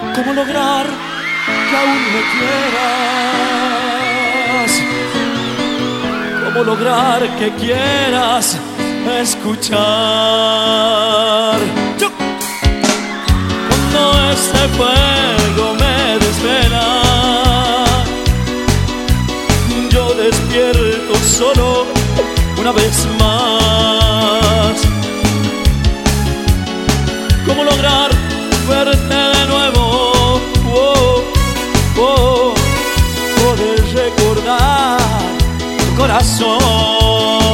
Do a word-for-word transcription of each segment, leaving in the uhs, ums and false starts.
¿Cómo lograr que aún me quieras? ¿Cómo lograr que quieras escuchar? Yo. Cuando este fuego me desvela, yo despierto solo una vez más. ¿Cómo lograr verte de nuevo? Oh, oh, poder recordar tu corazón.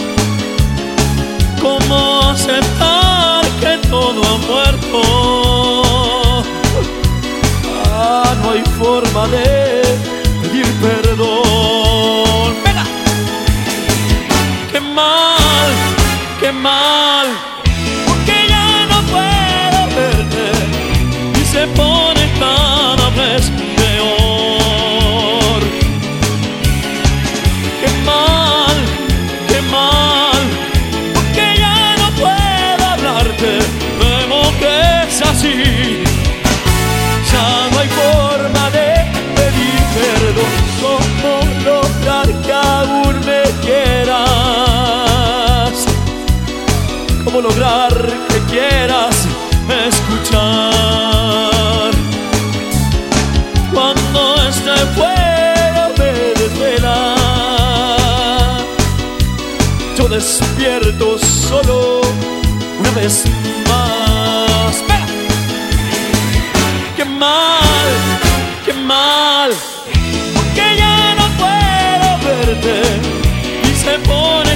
¿Cómo aceptar que todo ha muerto? Ah, no hay forma de pedir perdón. ¡Venga! ¡Qué mal, qué mal! Se pone cada vez peor. Qué mal, qué mal, porque ya no puedo hablarte. Vemos que es así. Ya no hay forma de pedir perdón. ¿Cómo lograr que aún me quieras? ¿Cómo lograr que quieras escuchar? Cuando este fuego me desvela, yo despierto solo una vez más. ¡Espera! ¡Qué mal, qué mal! Porque ya no puedo verte y se pone